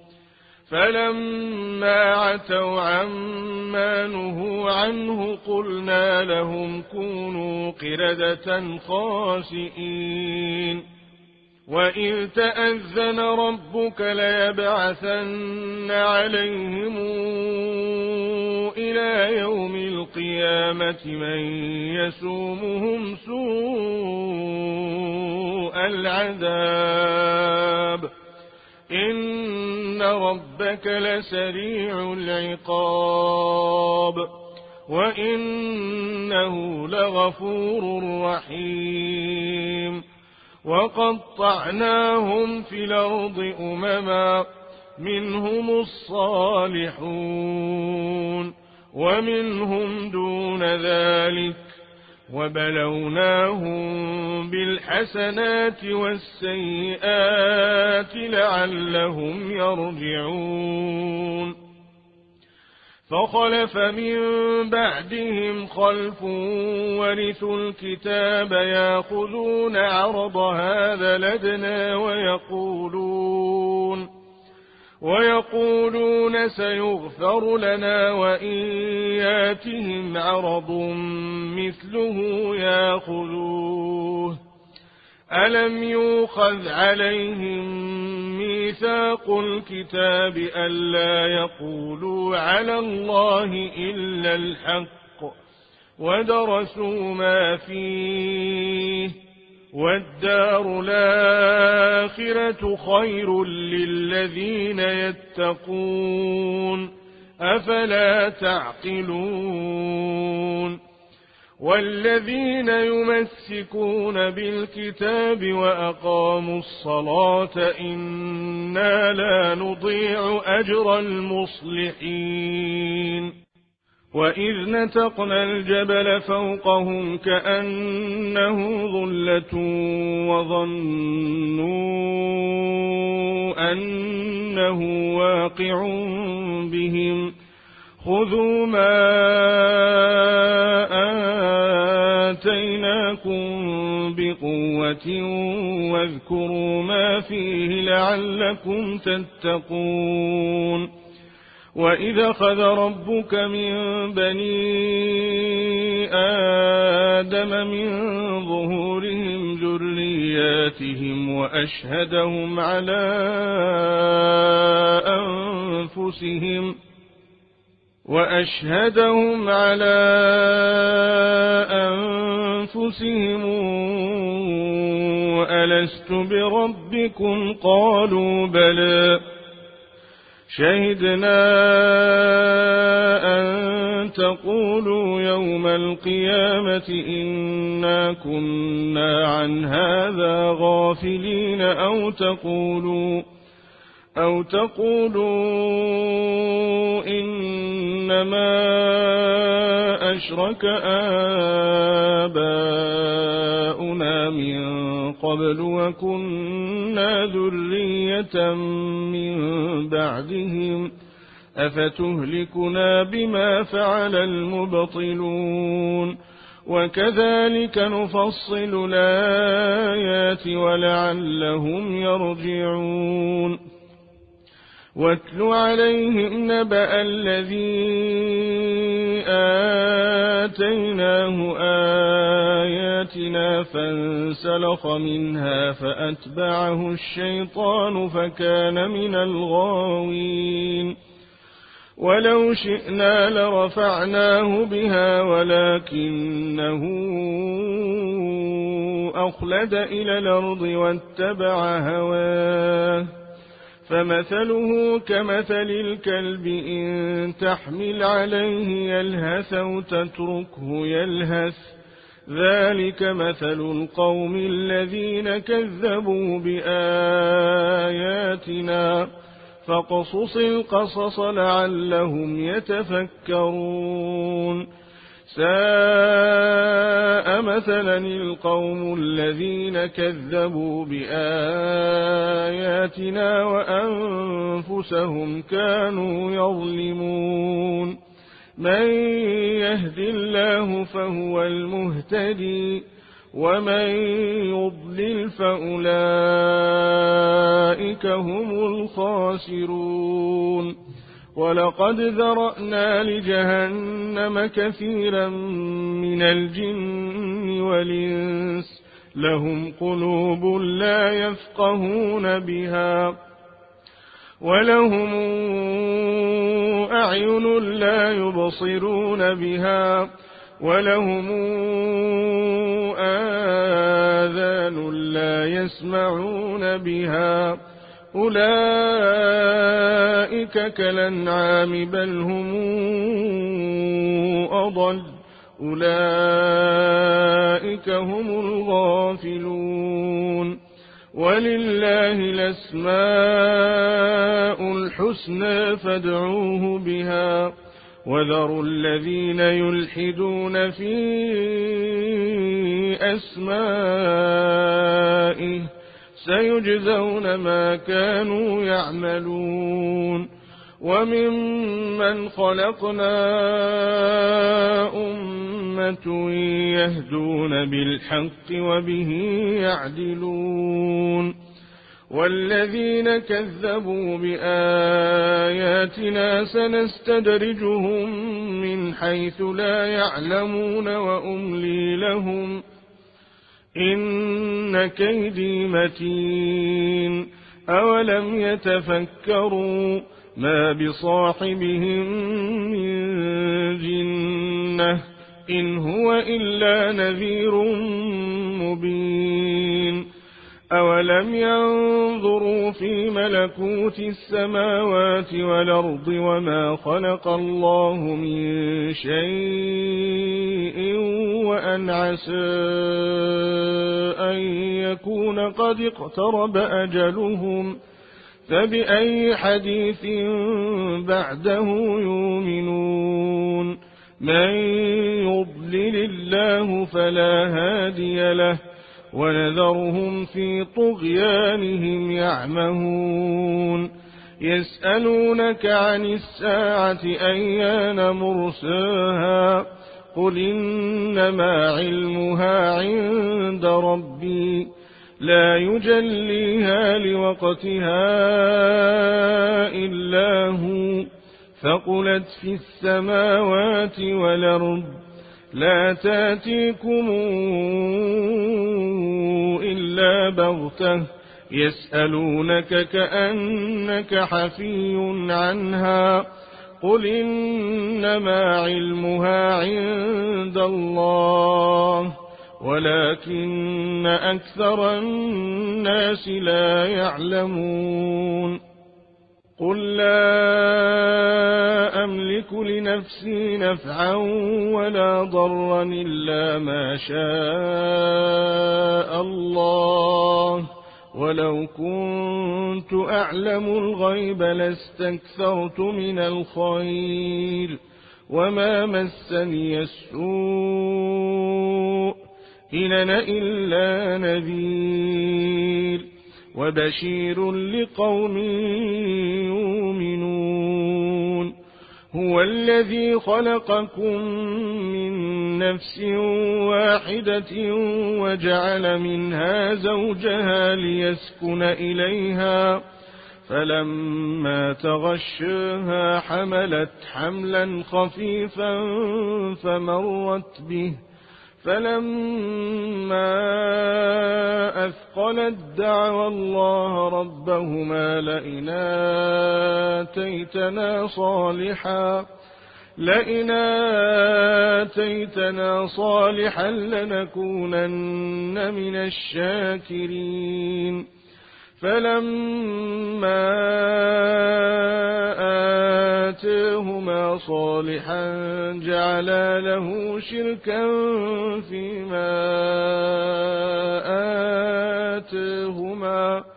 فلما عتوا عما نهوا عنه قلنا لهم كونوا قردة خاسئين وإذ تأذن ربك ليبعثن عليهم إلى يوم القيامة من يسومهم سوء العذاب إن ربك لسريع العقاب وإنه لغفور رحيم وقطعناهم في الأرض أمما منهم الصالحون ومنهم دون ذلك وبلوناهم بالحسنات والسيئات لعلهم يرجعون فخلف من بعدهم خلف ورثوا الكتاب يأخذون عرض هذا الأدنى ويقولون سيغفر لنا وإن ياتهم عرض مثله يأخذوه ألم يؤخذ عليهم ميثاق الكتاب ألا يقولوا على الله إلا الحق ودرسوا ما فيه والدار الآخرة خير للذين يتقون أفلا تعقلون والذين يمسكون بالكتاب وأقاموا الصلاة إنا لا نضيع أجر المصلحين وإذ نتقنا الجبل فوقهم كأنه ظلة وظنوا أنه واقع بهم خذوا ما آتيناكم بقوة واذكروا ما فيه لعلكم تتقون وإذا أخذ ربك من بني آدم من ظهورهم ذرياتهم وأشهدهم على أنفسهم ألست بربكم قالوا بلى شهدنا أن تقولوا يوم القيامة إنا كنا عن هذا غافلين أو تقولوا إنما أشرك آباؤنا من قبل وكنا ذرية من بعدهم أفتهلكنا بما فعل المبطلون وكذلك نفصل الآيات ولعلهم يرجعون واتل عليهم نبأ الذي آتيناه آياتنا فانسلخ منها فأتبعه الشيطان فكان من الغاوين ولو شئنا لرفعناه بها ولكنه أخلد إلى الأرض واتبع هواه فمثله كمثل الكلب إن تحمل عليه يلهث أو تتركه يلهث ذلك مثل القوم الذين كذبوا بآياتنا فاقصص القصص لعلهم يتفكرون ساء مثلا القوم الذين كذبوا بآياتنا وأنفسهم كانوا يظلمون من يهد الله فهو المهتدي ومن يضلل فأولئك هم الخاسرون ولقد ذرأنا لجهنم كثيرا من الجن والإنس لهم قلوب لا يفقهون بها ولهم أعين لا يبصرون بها ولهم آذان لا يسمعون بها أولئك كالأنعام بل هم أضل أولئك هم الغافلون ولله الأسماء الحسنى فادعوه بها وذروا الذين يلحدون في أسمائه سيجزون ما كانوا يعملون وممن خلقنا أمة يهدون بالحق وبه يعدلون والذين كذبوا بآياتنا سنستدرجهم من حيث لا يعلمون وأملي لهم إن كيدي متين أولم يتفكروا ما بصاحبهم من جنة إن هو إلا نذير مبين أولم ينظروا في ملكوت السماوات والأرض وما خلق الله من شيء وأن عسى أن يكون قد اقترب أجلهم فبأي حديث بعده يؤمنون من يضلل الله فلا هادي له ونذرهم في طغيانهم يعمهون يسألونك عن الساعة أيان مرساها قل إنما علمها عند ربي لا يجليها لوقتها إلا هو ثقلت في السماوات والأرض لا تأتيكم إلا بغتة يسألونك كأنك حفي عنها قل إنما علمها عند الله ولكن أكثر الناس لا يعلمون قل لا أملك لنفسي نفعا ولا ضرا إلا ما شاء الله ولو كنت أعلم الغيب لاستكثرت من الخير وما مسني السوء إن أنا إلا نذير وبشير لقوم يؤمنون هو الذي خلقكم من نفس واحدة وجعل منها زوجها ليسكن إليها فلما تغشاها حملت حملا خفيفا فمرت به فلما أثقلت دعوا الله ربهما لئن آتيتنا صالحا لنكونن من الشاكرين فلما آتاهما صالحا جعلا له شركا فيما آتاهما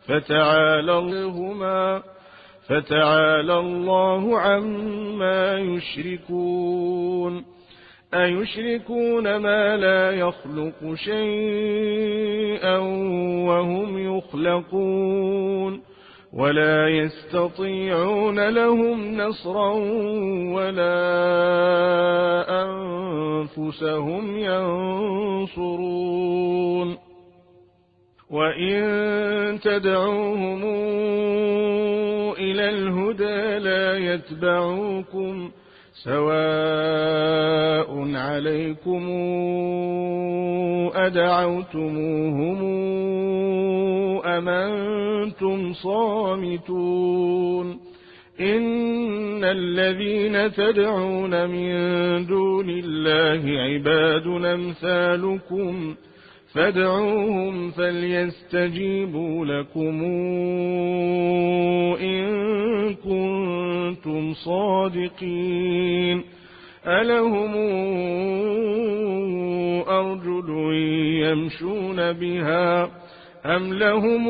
فتعالى الله عما يشركون أيشركون ما لا يخلق شيئا وهم يخلقون ولا يستطيعون لهم نصرا ولا أنفسهم ينصرون وإن تدعوهم إلى الهدى لا يتبعوكم سواء عليكم أدعوتموهم أم أنتم صامتون إن الذين تدعون من دون الله عباد أمثالكم فادعوهم فليستجيبوا لكم إن كنتم صادقين ألهم أرجل يمشون بها أم لهم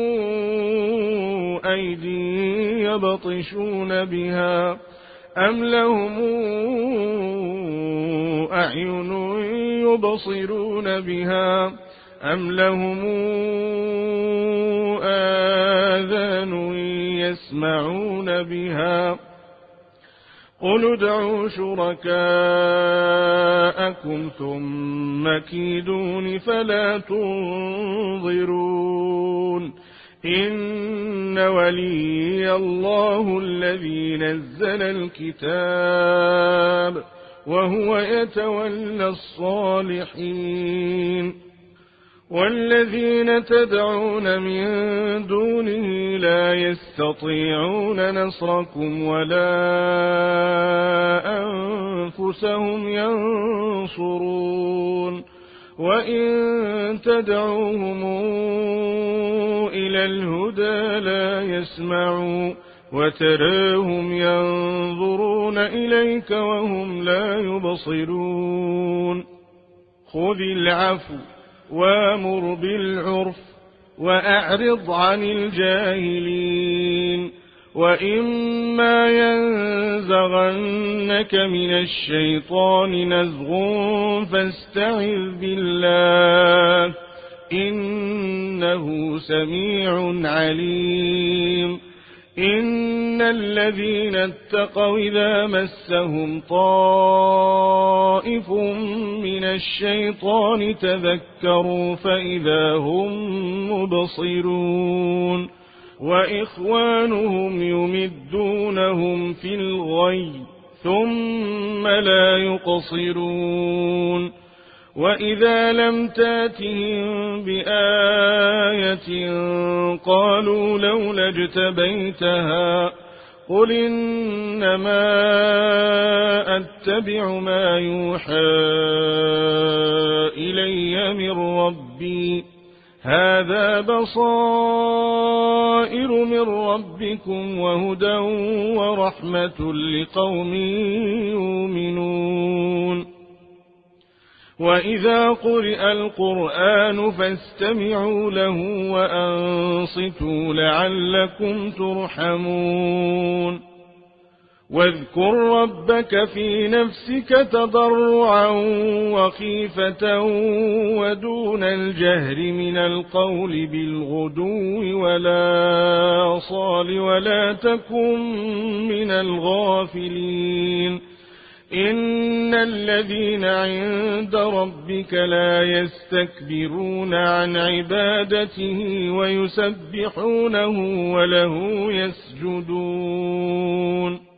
أيدي يبطشون بها أم لهم أعين يبصرون بها أم لهم آذان يسمعون بها قل ادعوا شركاءكم ثم كيدون فلا تنظرون إن ولي الله الذي نزل الكتاب وهو يتولى الصالحين والذين تدعون من دونه لا يستطيعون نصركم ولا أنفسهم ينصرون وإن تدعوهم إلى الهدى لا يسمعوا وتراهم ينظرون إليك وهم لا يبصرون خذ العفو وامر بالعرف وأعرض عن الجاهلين وإما ينزغنك من الشيطان نزغ فاستعذ بالله إنه سميع عليم إن الذين اتقوا إذا مسهم طائف من الشيطان تذكروا فإذا هم مبصرون وإخوانهم يمدونهم في الغي ثم لا يقصرون وإذا لم تاتهم بآية قالوا لولا اجتبيتها قل إنما أتبع ما يوحى إلي من ربي هذا بصائر من ربكم وهدى ورحمة لقوم يؤمنون وإذا قرئ القرآن فاستمعوا له وأنصتوا لعلكم ترحمون واذكر ربك في نفسك تضرعا وخيفة ودون الجهر من القول بالغدو ولا صال ولا تكن من الغافلين إن الذين عند ربك لا يستكبرون عن عبادته ويسبحونه وله يسجدون